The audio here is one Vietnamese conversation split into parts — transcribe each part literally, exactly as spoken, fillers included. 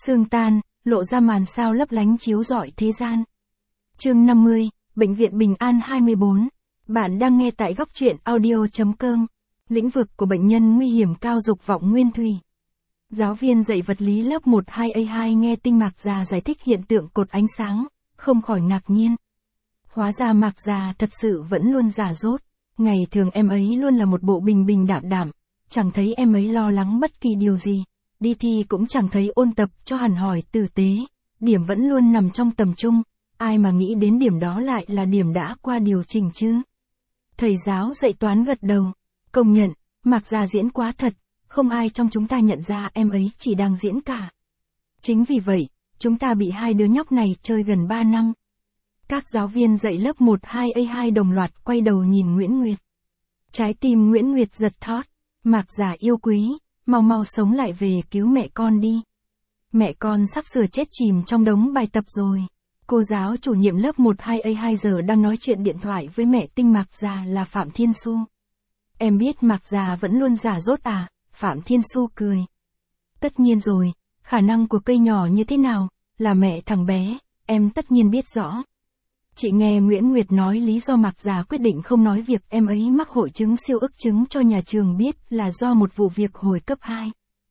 Sương tan, lộ ra màn sao lấp lánh chiếu rọi thế gian. Chương năm mươi, Bệnh viện Bình An hai mươi bốn. Bạn đang nghe tại góc truyện audio chấm com. Lĩnh vực của bệnh nhân nguy hiểm cao dục vọng nguyên thủy. Giáo viên dạy vật lý lớp một hai A hai nghe Tinh Mạc Già giải thích hiện tượng cột ánh sáng, không khỏi ngạc nhiên. Hóa ra Mạc Già thật sự vẫn luôn giả dốt. Ngày thường em ấy luôn là một bộ bình bình đạm đạm, chẳng thấy em ấy lo lắng bất kỳ điều gì. Đi thi cũng chẳng thấy ôn tập cho hẳn hỏi tử tế, điểm vẫn luôn nằm trong tầm trung, ai mà nghĩ đến điểm đó lại là điểm đã qua điều chỉnh chứ. Thầy giáo dạy toán gật đầu, công nhận, Mạc Già diễn quá thật, không ai trong chúng ta nhận ra em ấy chỉ đang diễn cả. Chính vì vậy, chúng ta bị hai đứa nhóc này chơi gần ba năm. Các giáo viên dạy lớp một hai A hai đồng loạt quay đầu nhìn Nguyễn Nguyệt. Trái tim Nguyễn Nguyệt giật thót, Mạc Già yêu quý, mau mau sống lại về cứu mẹ con đi. Mẹ con sắp sửa chết chìm trong đống bài tập rồi. Cô giáo chủ nhiệm lớp một hai A hai giờ đang nói chuyện điện thoại với mẹ Tinh Mạc Già là Phạm Thiên Xu. Em biết Mạc Già vẫn luôn giả dốt à? Phạm Thiên Xu cười. Tất nhiên rồi, khả năng của cây nhỏ như thế nào, là mẹ thằng bé, em tất nhiên biết rõ. Chị nghe Nguyễn Nguyệt nói lý do Mạc Già quyết định không nói việc em ấy mắc hội chứng siêu ức chứng cho nhà trường biết là do một vụ việc hồi cấp hai.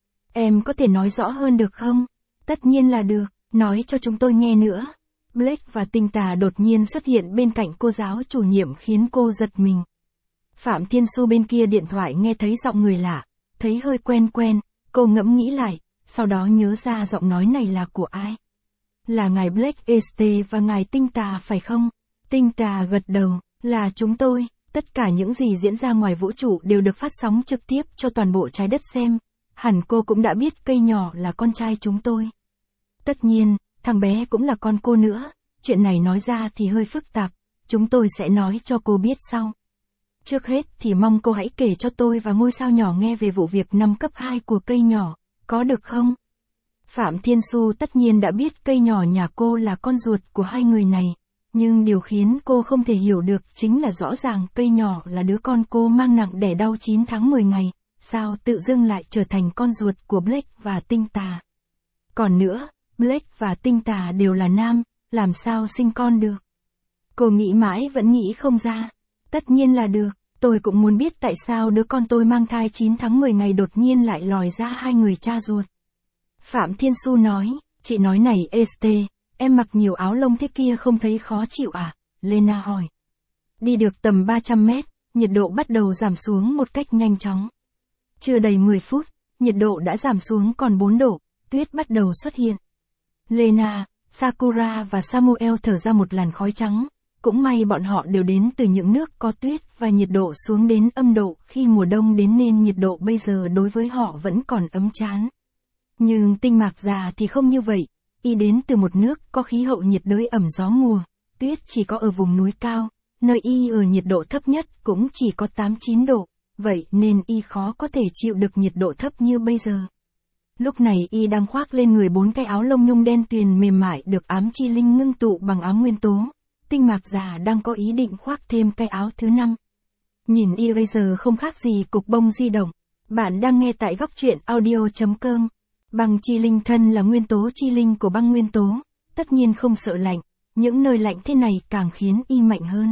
Em có thể nói rõ hơn được không? Tất nhiên là được, nói cho chúng tôi nghe nữa. Blake và Tinh Tà đột nhiên xuất hiện bên cạnh cô giáo chủ nhiệm khiến cô giật mình. Phạm Thiên Xu bên kia điện thoại nghe thấy giọng người lạ, thấy hơi quen quen, cô ngẫm nghĩ lại, sau đó nhớ ra giọng nói này là của ai. Là ngài Blake Este và ngài Tinh Tà phải không? Tinh Tà gật đầu, là chúng tôi, tất cả những gì diễn ra ngoài vũ trụ đều được phát sóng trực tiếp cho toàn bộ trái đất xem. Hẳn cô cũng đã biết cây nhỏ là con trai chúng tôi. Tất nhiên, thằng bé cũng là con cô nữa, chuyện này nói ra thì hơi phức tạp, chúng tôi sẽ nói cho cô biết sau. Trước hết thì mong cô hãy kể cho tôi và ngôi sao nhỏ nghe về vụ việc năm cấp hai của cây nhỏ, có được không? Phạm Thiên Xu tất nhiên đã biết cây nhỏ nhà cô là con ruột của hai người này, nhưng điều khiến cô không thể hiểu được chính là rõ ràng cây nhỏ là đứa con cô mang nặng đẻ đau chín tháng mười ngày, sao tự dưng lại trở thành con ruột của Blake và Tinh Tà. Còn nữa, Blake và Tinh Tà đều là nam, làm sao sinh con được? Cô nghĩ mãi vẫn nghĩ không ra. Tất nhiên là được, tôi cũng muốn biết tại sao đứa con tôi mang thai chín tháng mười ngày đột nhiên lại lòi ra hai người cha ruột. Phạm Thiên Xu nói, chị nói này Este, em mặc nhiều áo lông thế kia không thấy khó chịu à? Lena hỏi. Đi được tầm ba trăm mét, nhiệt độ bắt đầu giảm xuống một cách nhanh chóng. Chưa đầy mười phút, nhiệt độ đã giảm xuống còn bốn độ, tuyết bắt đầu xuất hiện. Lena, Sakura và Samuel thở ra một làn khói trắng. Cũng may bọn họ đều đến từ những nước có tuyết và nhiệt độ xuống đến âm độ khi mùa đông đến nên nhiệt độ bây giờ đối với họ vẫn còn ấm chán. Nhưng Tinh Mạc Già thì không như vậy, y đến từ một nước có khí hậu nhiệt đới ẩm gió mùa, tuyết chỉ có ở vùng núi cao, nơi y ở nhiệt độ thấp nhất cũng chỉ có tám chín độ, vậy nên y khó có thể chịu được nhiệt độ thấp như bây giờ. Lúc này y đang khoác lên người bốn cái áo lông nhung đen tuyền mềm mại được ám chi linh ngưng tụ bằng ám nguyên tố. Tinh Mạc Già đang có ý định khoác thêm cái áo thứ năm. Nhìn y bây giờ không khác gì cục bông di động. Bạn đang nghe tại góc truyện audio chấm com. Băng chi linh thân là nguyên tố chi linh của băng nguyên tố, tất nhiên không sợ lạnh, những nơi lạnh thế này càng khiến y mạnh hơn.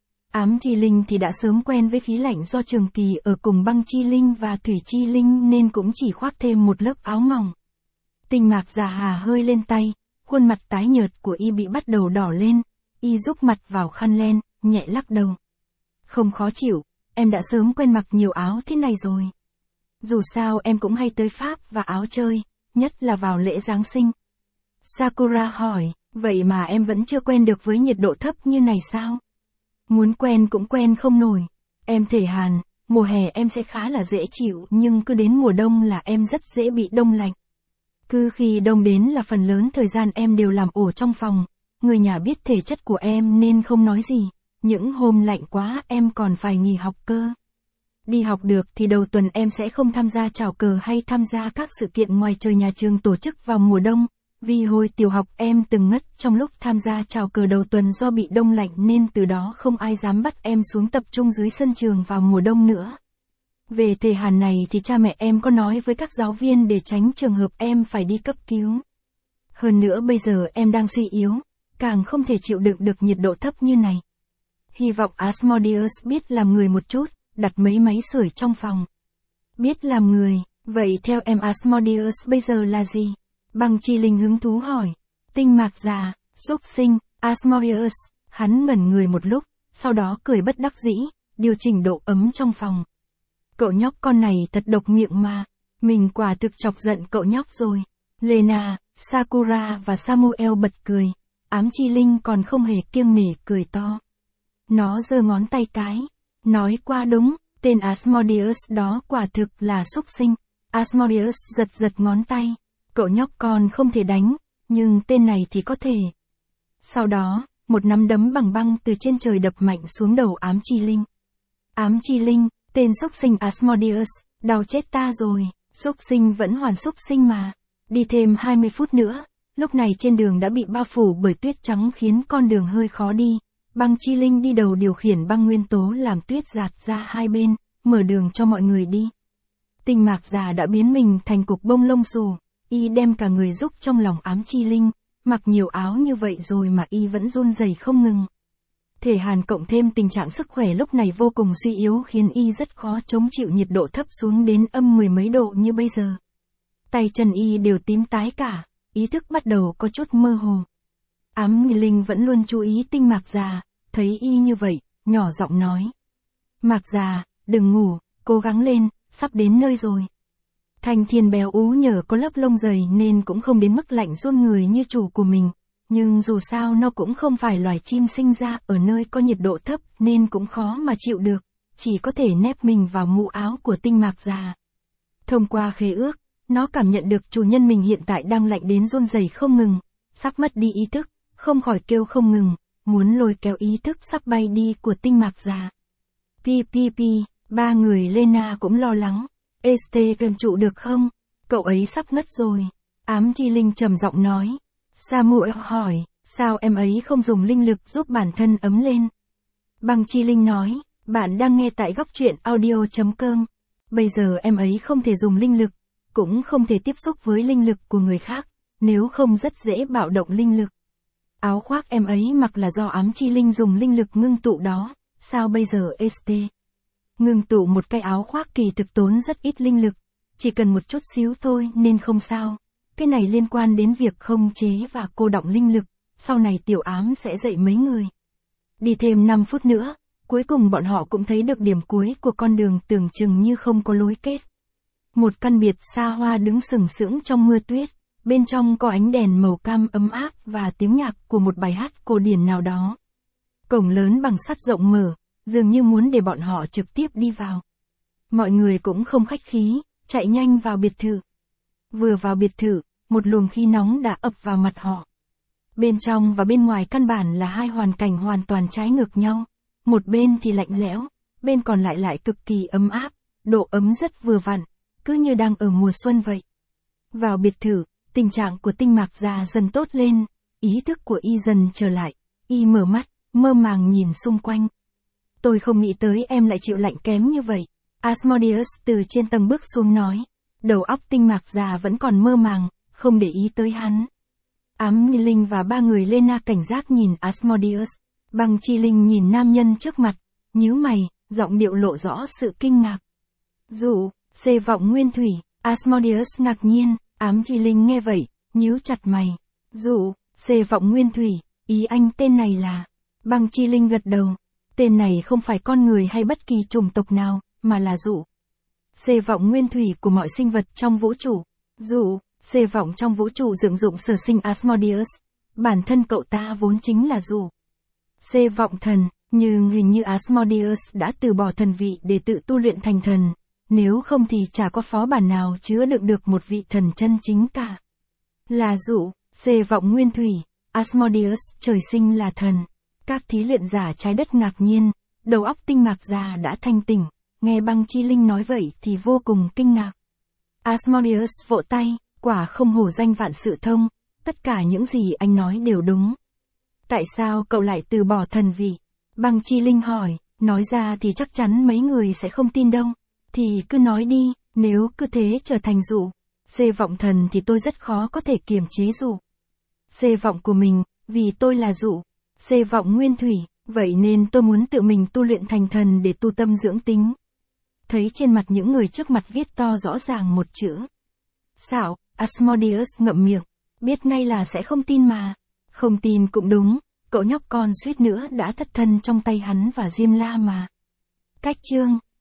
Ám chi linh thì đã sớm quen với khí lạnh do trường kỳ ở cùng băng chi linh và thủy chi linh nên cũng chỉ khoác thêm một lớp áo mỏng. Tinh Mạc Già hà hơi lên tay, khuôn mặt tái nhợt của y bị bắt đầu đỏ lên. Y rúc mặt vào khăn len, nhẹ lắc đầu. Không khó chịu, em đã sớm quen mặc nhiều áo thế này rồi. Dù sao em cũng hay tới Pháp và áo chơi, nhất là vào lễ Giáng sinh. Sakura hỏi, vậy mà em vẫn chưa quen được với nhiệt độ thấp như này sao? Muốn quen cũng quen không nổi. Em thể Hàn, mùa hè em sẽ khá là dễ chịu nhưng cứ đến mùa đông là em rất dễ bị đông lạnh. Cứ khi đông đến là phần lớn thời gian em đều làm ổ trong phòng. Người nhà biết thể chất của em nên không nói gì, những hôm lạnh quá em còn phải nghỉ học cơ. Đi học được thì đầu tuần em sẽ không tham gia chào cờ hay tham gia các sự kiện ngoài trời nhà trường tổ chức vào mùa đông, vì hồi tiểu học em từng ngất trong lúc tham gia chào cờ đầu tuần do bị đông lạnh nên từ đó không ai dám bắt em xuống tập trung dưới sân trường vào mùa đông nữa. Về thể Hàn này thì cha mẹ em có nói với các giáo viên để tránh trường hợp em phải đi cấp cứu. Hơn nữa bây giờ em đang suy yếu, càng không thể chịu đựng được nhiệt độ thấp như này. Hy vọng Asmodeus biết làm người một chút, đặt mấy máy sưởi trong phòng. Biết làm người, vậy theo em Asmodeus bây giờ là gì? Băng Chi Linh hứng thú hỏi. Tinh mạc già, xúc sinh, Asmodeus, hắn ngẩn người một lúc, sau đó cười bất đắc dĩ, điều chỉnh độ ấm trong phòng. Cậu nhóc con này thật độc miệng mà, mình quả thực chọc giận cậu nhóc rồi. Lena, Sakura và Samuel bật cười, ám Chi Linh còn không hề kiêng nể cười to. Nó giơ ngón tay cái, nói qua đúng, tên Asmodeus đó quả thực là xúc sinh. Asmodeus giật giật ngón tay, cậu nhóc con không thể đánh, nhưng tên này thì có thể. Sau đó, một nắm đấm bằng băng từ trên trời đập mạnh xuống đầu ám Chi Linh. Ám Chi Linh, tên xúc sinh Asmodeus, đau chết ta rồi, xúc sinh vẫn hoàn xúc sinh mà. Đi thêm hai mươi phút nữa, lúc này trên đường đã bị bao phủ bởi tuyết trắng khiến con đường hơi khó đi. Băng Chi Linh đi đầu điều khiển băng nguyên tố làm tuyết giạt ra hai bên, mở đường cho mọi người đi. Tinh mạc già đã biến mình thành cục bông lông xù, y đem cả người giúp trong lòng ám Chi Linh, mặc nhiều áo như vậy rồi mà y vẫn run rẩy không ngừng. Thể hàn cộng thêm tình trạng sức khỏe lúc này vô cùng suy yếu khiến y rất khó chống chịu nhiệt độ thấp xuống đến âm mười mấy độ như bây giờ. Tay chân y đều tím tái cả, ý thức bắt đầu có chút mơ hồ. Ám Chi Linh vẫn luôn chú ý tinh mạc già, thấy y như vậy, nhỏ giọng nói. Mạc già, đừng ngủ, cố gắng lên, sắp đến nơi rồi. Thanh Thiên béo ú nhờ có lớp lông dày nên cũng không đến mức lạnh run người như chủ của mình, nhưng dù sao nó cũng không phải loài chim sinh ra ở nơi có nhiệt độ thấp nên cũng khó mà chịu được, chỉ có thể nép mình vào mũ áo của tinh mạc già. Thông qua khế ước, nó cảm nhận được chủ nhân mình hiện tại đang lạnh đến run rẩy không ngừng, sắp mất đi ý thức, không khỏi kêu không ngừng, muốn lôi kéo ý thức sắp bay đi của tinh mạc già. Pi pi pi, ba người Lena cũng lo lắng. Este cần trụ được không? Cậu ấy sắp ngất rồi. Ám Chi Linh trầm giọng nói. Samuel hỏi, sao em ấy không dùng linh lực giúp bản thân ấm lên? Băng Chi Linh nói, bạn đang nghe tại góc truyện audio chấm com. Bây giờ em ấy không thể dùng linh lực, cũng không thể tiếp xúc với linh lực của người khác, nếu không rất dễ bạo động linh lực. Áo khoác em ấy mặc là do ám Chi Linh dùng linh lực ngưng tụ đó, sao bây giờ Este? Ngưng tụ một cái áo khoác kỳ thực tốn rất ít linh lực, chỉ cần một chút xíu thôi nên không sao. Cái này liên quan đến việc khống chế và cô đọng linh lực, sau này tiểu ám sẽ dạy mấy người. Đi thêm năm phút nữa, cuối cùng bọn họ cũng thấy được điểm cuối của con đường tưởng chừng như không có lối kết. Một căn biệt xa hoa đứng sừng sững trong mưa tuyết, bên trong có ánh đèn màu cam ấm áp và tiếng nhạc của một bài hát cổ điển nào đó. Cổng lớn bằng sắt rộng mở, dường như muốn để bọn họ trực tiếp đi vào. Mọi người cũng không khách khí, chạy nhanh vào biệt thự. Vừa vào biệt thự, một luồng khí nóng đã ập vào mặt họ. Bên trong và bên ngoài căn bản là hai hoàn cảnh hoàn toàn trái ngược nhau. Một bên thì lạnh lẽo, bên còn lại lại cực kỳ ấm áp, độ ấm rất vừa vặn, cứ như đang ở mùa xuân vậy. Vào biệt thự, tình trạng của tinh mạc già dần tốt lên, ý thức của y dần trở lại, y mở mắt, mơ màng nhìn xung quanh. Tôi không nghĩ tới em lại chịu lạnh kém như vậy. Asmodeus từ trên tầng bước xuống nói. Đầu óc tinh mạc già vẫn còn mơ màng, không để ý tới hắn. Ám Chi Linh và ba người Lena cảnh giác nhìn Asmodeus. Băng Chi Linh nhìn nam nhân trước mặt, nhíu mày, giọng điệu lộ rõ sự kinh ngạc. Dụ, xê vọng nguyên thủy, Asmodeus ngạc nhiên, Ám Chi Linh nghe vậy, nhíu chặt mày. Dụ, xê vọng nguyên thủy, ý anh tên này là... Băng Chi Linh gật đầu. Tên này không phải con người hay bất kỳ chủng tộc nào, mà là dụ. Xê vọng nguyên thủy của mọi sinh vật trong vũ trụ. Dụ, xê vọng trong vũ trụ dựng dụng sở sinh Asmodeus. Bản thân cậu ta vốn chính là dụ. Xê vọng thần, nhưng hình như Asmodeus đã từ bỏ thần vị để tự tu luyện thành thần. Nếu không thì chả có phó bản nào chứa đựng được một vị thần chân chính cả. Là dụ, xê vọng nguyên thủy, Asmodeus trời sinh là thần. Các thí luyện giả trái đất ngạc nhiên, đầu óc tinh mạc già đã thanh tỉnh, nghe Băng Chi Linh nói vậy thì vô cùng kinh ngạc. Asmodeus vỗ tay, quả không hổ danh vạn sự thông, tất cả những gì anh nói đều đúng. Tại sao cậu lại từ bỏ thần vị? Băng Chi Linh hỏi, nói ra thì chắc chắn mấy người sẽ không tin đâu. Thì cứ nói đi, nếu cứ thế trở thành dụ, xê vọng thần thì tôi rất khó có thể kiềm chế dụ. C vọng của mình, vì tôi là dụ. C vọng nguyên thủy, vậy nên tôi muốn tự mình tu luyện thành thần để tu tâm dưỡng tính. Thấy trên mặt những người trước mặt viết to rõ ràng một chữ xạo, Asmodeus ngậm miệng, biết ngay là sẽ không tin mà. Không tin cũng đúng, cậu nhóc con suýt nữa đã thất thân trong tay hắn và Diêm La mà. Cách chương